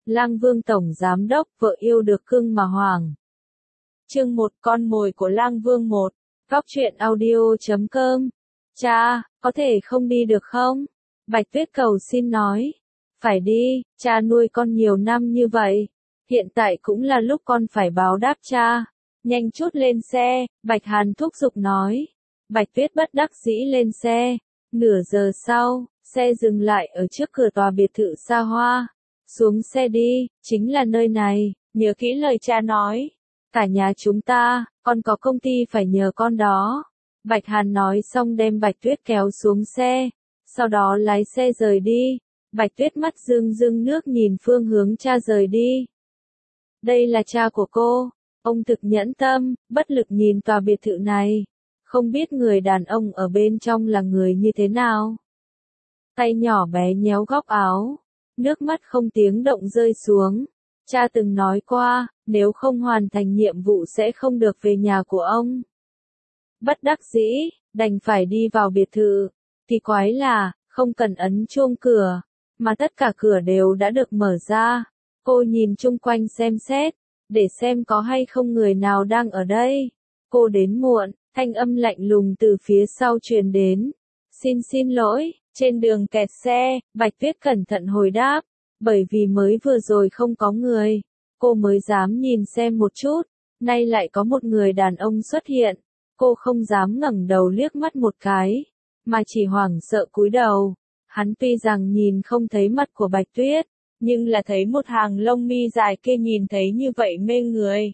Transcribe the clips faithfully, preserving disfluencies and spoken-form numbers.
Lang Vương Tổng Giám Đốc, vợ yêu được cưng mà hoàng. Chương một, con mồi của Lang Vương một. Góc truyện audio chấm com. Cha, có thể không đi được không? Bạch Tuyết cầu xin nói. Phải đi, cha nuôi con nhiều năm như vậy. Hiện tại cũng là lúc con phải báo đáp cha. Nhanh chút lên xe, Bạch Hàn thúc giục nói. Bạch Tuyết bất đắc dĩ lên xe. Nửa giờ sau, xe dừng lại ở trước cửa tòa biệt thự xa hoa. Xuống xe đi, chính là nơi này, nhớ kỹ lời cha nói. Cả nhà chúng ta, con có công ty phải nhờ con đó. Bạch Hàn nói xong đem Bạch Tuyết kéo xuống xe, sau đó lái xe rời đi. Bạch Tuyết mắt rưng rưng nước nhìn phương hướng cha rời đi. Đây là cha của cô, ông thực nhẫn tâm, bất lực nhìn tòa biệt thự này. Không biết người đàn ông ở bên trong là người như thế nào. Tay nhỏ bé nhéo góc áo. Nước mắt không tiếng động rơi xuống. Cha từng nói qua, nếu không hoàn thành nhiệm vụ sẽ không được về nhà của ông. Bất đắc dĩ, đành phải đi vào biệt thự. Thì quái là, không cần ấn chuông cửa, mà tất cả cửa đều đã được mở ra. Cô nhìn chung quanh xem xét, để xem có hay không người nào đang ở đây. Cô đến muộn, thanh âm lạnh lùng từ phía sau truyền đến. Xin xin lỗi. Trên đường kẹt xe, Bạch Tuyết cẩn thận hồi đáp, bởi vì mới vừa rồi không có người, cô mới dám nhìn xem một chút, nay lại có một người đàn ông xuất hiện, cô không dám ngẩng đầu liếc mắt một cái, mà chỉ hoảng sợ cúi đầu. Hắn tuy rằng nhìn không thấy mặt của Bạch Tuyết, nhưng là thấy một hàng lông mi dài kia nhìn thấy như vậy mê người.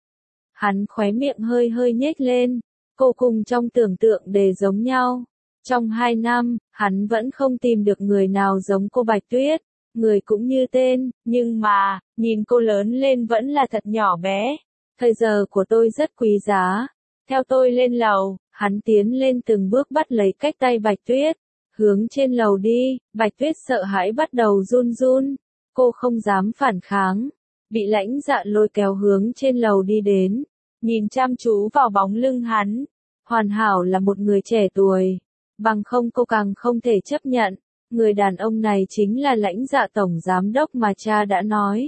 Hắn khóe miệng hơi hơi nhếch lên, cô cùng trong tưởng tượng đề giống nhau. Trong hai năm, hắn vẫn không tìm được người nào giống cô Bạch Tuyết, người cũng như tên, nhưng mà, nhìn cô lớn lên vẫn là thật nhỏ bé. Thời giờ của tôi rất quý giá. Theo tôi lên lầu, hắn tiến lên từng bước bắt lấy cách tay Bạch Tuyết, hướng trên lầu đi. Bạch Tuyết sợ hãi bắt đầu run run, cô không dám phản kháng, bị lãnh dạ lôi kéo hướng trên lầu đi đến, nhìn chăm chú vào bóng lưng hắn. Hoàn hảo là một người trẻ tuổi. Bằng không cô càng không thể chấp nhận, người đàn ông này chính là lãnh dạ tổng giám đốc mà cha đã nói.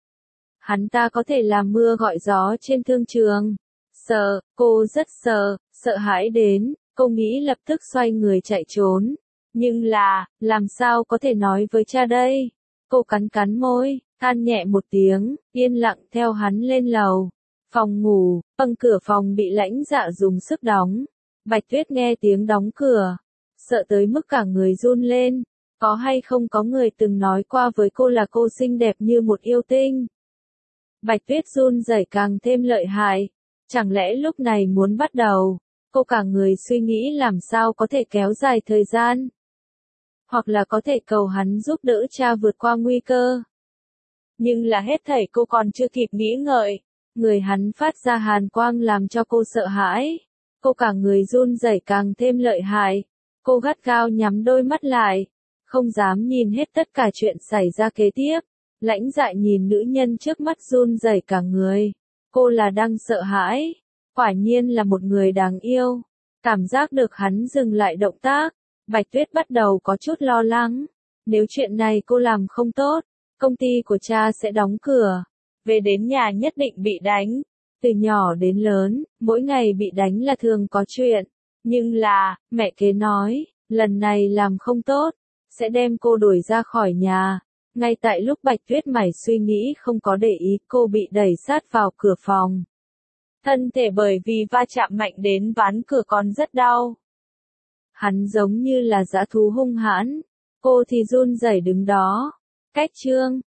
Hắn ta có thể làm mưa gọi gió trên thương trường. Sợ, cô rất sợ, sợ hãi đến, cô nghĩ lập tức xoay người chạy trốn. Nhưng là, làm sao có thể nói với cha đây? Cô cắn cắn môi, than nhẹ một tiếng, yên lặng theo hắn lên lầu. Phòng ngủ, băng cửa phòng bị lãnh dạ dùng sức đóng. Bạch Tuyết nghe tiếng đóng cửa, sợ tới mức cả người run lên. Có hay không có người từng nói qua với cô là cô xinh đẹp như một yêu tinh? Bạch Tuyết run rẩy càng thêm lợi hại. Chẳng lẽ lúc này muốn bắt đầu, cô cả người suy nghĩ làm sao có thể kéo dài thời gian? Hoặc là có thể cầu hắn giúp đỡ cha vượt qua nguy cơ. Nhưng là hết thảy cô còn chưa kịp nghĩ ngợi. Người hắn phát ra hàn quang làm cho cô sợ hãi. Cô cả người run rẩy càng thêm lợi hại. Cô gắt gao nhắm đôi mắt lại, không dám nhìn hết tất cả chuyện xảy ra kế tiếp. Lãnh Dại nhìn nữ nhân trước mắt run rẩy cả người. Cô là đang sợ hãi. Quả nhiên là một người đáng yêu. Cảm giác được hắn dừng lại động tác. Bạch Tuyết bắt đầu có chút lo lắng. Nếu chuyện này cô làm không tốt, công ty của cha sẽ đóng cửa. Về đến nhà nhất định bị đánh. Từ nhỏ đến lớn, mỗi ngày bị đánh là thường có chuyện. Nhưng là, mẹ kế nói, lần này làm không tốt, sẽ đem cô đuổi ra khỏi nhà. Ngay tại lúc Bạch Tuyết mải suy nghĩ không có để ý, cô bị đẩy sát vào cửa phòng. Thân thể bởi vì va chạm mạnh đến ván cửa còn rất đau. Hắn giống như là dã thú hung hãn, cô thì run rẩy đứng đó. Cách chương,